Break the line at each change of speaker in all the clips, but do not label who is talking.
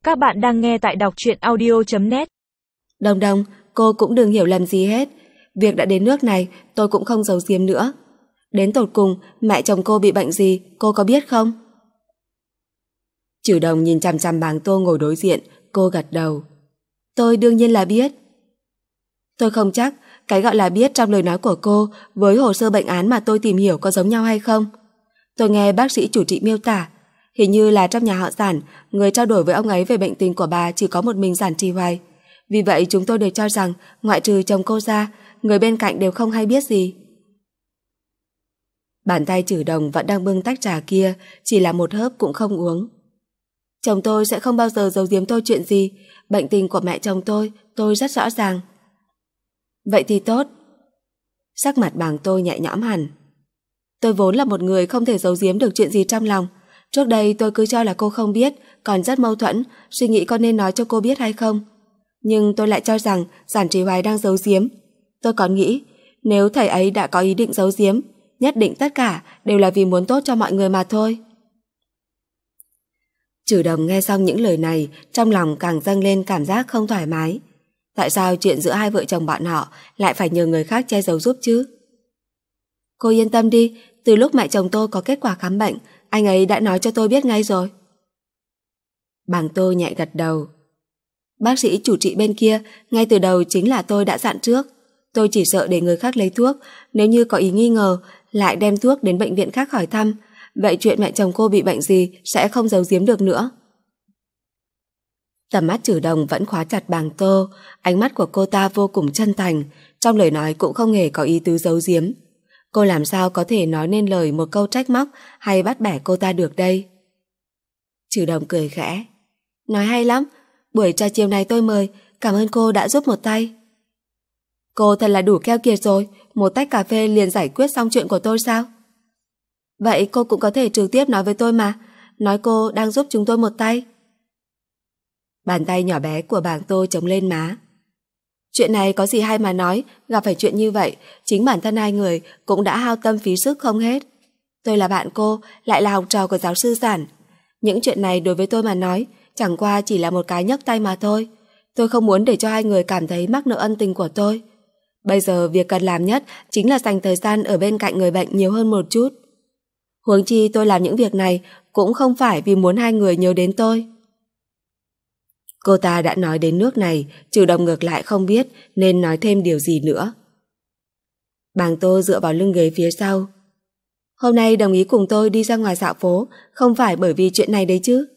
Các bạn đang nghe tại đọc truyện audio.net.
Đồng Đồng, cô cũng đừng hiểu lầm gì hết. Việc đã đến nước này, tôi cũng không giấu giếm nữa. Đến tột cùng, mẹ chồng cô bị bệnh gì, cô có biết không? Trừ Đồng nhìn chằm chằm Bàng Tô ngồi đối diện, cô gật đầu. Tôi đương nhiên là biết. Tôi không chắc, cái gọi là biết trong lời nói của cô với hồ sơ bệnh án mà tôi tìm hiểu có giống nhau hay không. Tôi nghe bác sĩ chủ trị miêu tả, hình như là trong nhà họ Giản, người trao đổi với ông ấy về bệnh tình của bà chỉ có một mình Giản Trì Hoài. Vì vậy chúng tôi đều cho rằng, ngoại trừ chồng cô ra, người bên cạnh đều không hay biết gì. Bàn tay Trừ Đồng vẫn đang bưng tách trà kia, chỉ là một hớp cũng không uống. Chồng tôi sẽ không bao giờ giấu giếm tôi chuyện gì, bệnh tình của mẹ chồng tôi rất rõ ràng. Vậy thì tốt. Sắc mặt Bàng Tô nhẹ nhõm hẳn. Tôi vốn là một người không thể giấu giếm được chuyện gì trong lòng. Trước đây tôi cứ cho là cô không biết, còn rất mâu thuẫn, suy nghĩ có nên nói cho cô biết hay không. Nhưng tôi lại cho rằng Giản Trì Hoài đang giấu giếm. Tôi còn nghĩ, nếu thầy ấy đã có ý định giấu giếm, nhất định tất cả đều là vì muốn tốt cho mọi người mà thôi. Trừ Đồng nghe xong những lời này, trong lòng càng dâng lên cảm giác không thoải mái. Tại sao chuyện giữa hai vợ chồng bọn họ lại phải nhờ người khác che giấu giúp chứ? Cô yên tâm đi, từ lúc mẹ chồng tôi có kết quả khám bệnh, anh ấy đã nói cho tôi biết ngay rồi. Bàng Tô nhẹ gật đầu. Bác sĩ chủ trị bên kia, ngay từ đầu chính là tôi đã dặn trước. Tôi chỉ sợ để người khác lấy thuốc, nếu như có ý nghi ngờ, lại đem thuốc đến bệnh viện khác hỏi thăm. Vậy chuyện mẹ chồng cô bị bệnh gì sẽ không giấu giếm được nữa. Tầm mắt Trừ Đồng vẫn khóa chặt Bàng Tô, ánh mắt của cô ta vô cùng chân thành, trong lời nói cũng không hề có ý tứ giấu giếm. Cô làm sao có thể nói nên lời một câu trách móc hay bắt bẻ cô ta được đây? Trừ Đồng cười khẽ. Nói hay lắm, buổi trà chiều này tôi mời, cảm ơn cô đã giúp một tay. Cô thật là đủ keo kiệt rồi, một tách cà phê liền giải quyết xong chuyện của tôi sao? Vậy cô cũng có thể trực tiếp nói với tôi mà, nói cô đang giúp chúng tôi một tay. Bàn tay nhỏ bé của Bàng Tô chống lên má. Chuyện này có gì hay mà nói, gặp phải chuyện như vậy, chính bản thân hai người cũng đã hao tâm phí sức không hết. Tôi là bạn cô, lại là học trò của giáo sư Giản. Những chuyện này đối với tôi mà nói, chẳng qua chỉ là một cái nhấc tay mà thôi. Tôi không muốn để cho hai người cảm thấy mắc nợ ân tình của tôi. Bây giờ việc cần làm nhất chính là dành thời gian ở bên cạnh người bệnh nhiều hơn một chút. Huống chi tôi làm những việc này cũng không phải vì muốn hai người nhớ đến tôi. Cô ta đã nói đến nước này, Trừ Đồng ngược lại không biết nên nói thêm điều gì nữa. Bàng Tô dựa vào lưng ghế phía sau. Hôm nay đồng ý cùng tôi đi ra ngoài dạo phố, không phải bởi vì chuyện này đấy chứ?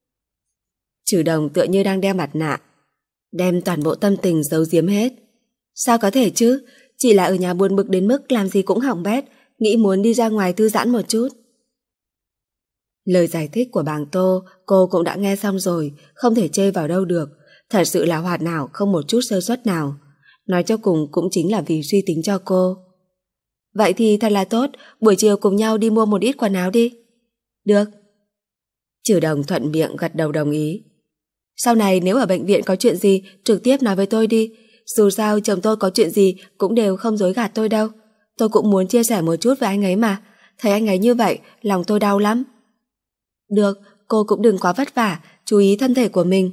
Trừ Đồng tựa như đang đeo mặt nạ, đem toàn bộ tâm tình giấu giếm hết. Sao có thể chứ? Chỉ là ở nhà buồn bực đến mức làm gì cũng hỏng bét, nghĩ muốn đi ra ngoài thư giãn một chút. Lời giải thích của Bàng Tô cô cũng đã nghe xong rồi, không thể chê vào đâu được. Thật sự là hoàn hảo, không một chút sơ suất nào. Nói cho cùng cũng chính là vì suy tính cho cô. Vậy thì thật là tốt, buổi chiều cùng nhau đi mua một ít quần áo đi. Được. Trừ Đồng thuận miệng gật đầu đồng ý. Sau này nếu ở bệnh viện có chuyện gì, trực tiếp nói với tôi đi. Dù sao chồng tôi có chuyện gì cũng đều không dối gạt tôi đâu. Tôi cũng muốn chia sẻ một chút với anh ấy mà. Thấy anh ấy như vậy, lòng tôi đau lắm. Được, cô cũng đừng quá vất vả, chú ý thân thể của mình.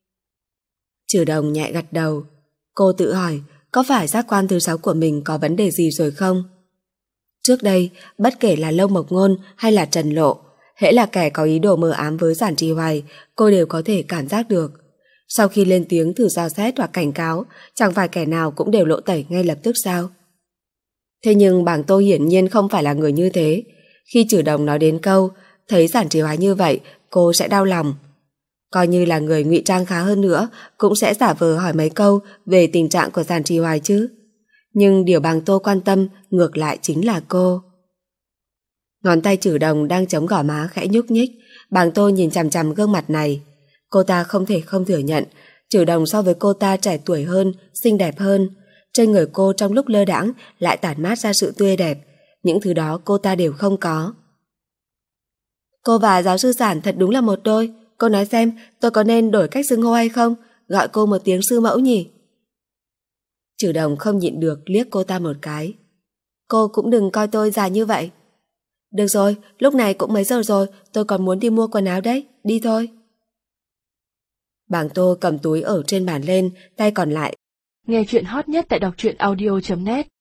Trừ Đồng nhẹ gật đầu. Cô tự hỏi, có phải giác quan thứ 6 của mình có vấn đề gì rồi không? Trước đây, bất kể là Lâu Mộc Ngôn hay là Trần Lộ, hễ là kẻ có ý đồ mờ ám với Giản Trì Hoài, cô đều có thể cảm giác được. Sau khi lên tiếng thử dò xét hoặc cảnh cáo, chẳng phải kẻ nào cũng đều lộ tẩy ngay lập tức sao? Thế nhưng Bàng Tô hiển nhiên không phải là người như thế. Khi Trừ Đồng nói đến câu thấy Giản Trì Hoài như vậy, cô sẽ đau lòng. Coi như là người ngụy trang khá hơn nữa, cũng sẽ giả vờ hỏi mấy câu về tình trạng của Giản Trì Hoài chứ. Nhưng điều Bàng Tô quan tâm ngược lại chính là cô. Ngón tay Trừ Đồng đang chống gò má khẽ nhúc nhích. Bàng Tô nhìn chằm chằm gương mặt này. Cô ta không thể không thừa nhận Trừ Đồng so với cô ta trẻ tuổi hơn, xinh đẹp hơn. Trên người cô trong lúc lơ đãng lại tản mát ra sự tươi đẹp. Những thứ đó cô ta đều không có. Cô và giáo sư Giản thật đúng là một đôi. Cô nói xem tôi có nên đổi cách xưng hô hay không? Gọi cô một tiếng sư mẫu nhỉ? Trừ Đồng không nhịn được liếc cô ta một cái. Cô cũng đừng coi tôi già như vậy. Được rồi, lúc này cũng mấy giờ rồi, tôi còn muốn đi mua quần áo đấy, đi thôi. Bàng Tô cầm túi ở trên bàn lên, tay còn lại
Nghe chuyện hot nhất tại đọc truyện audio.net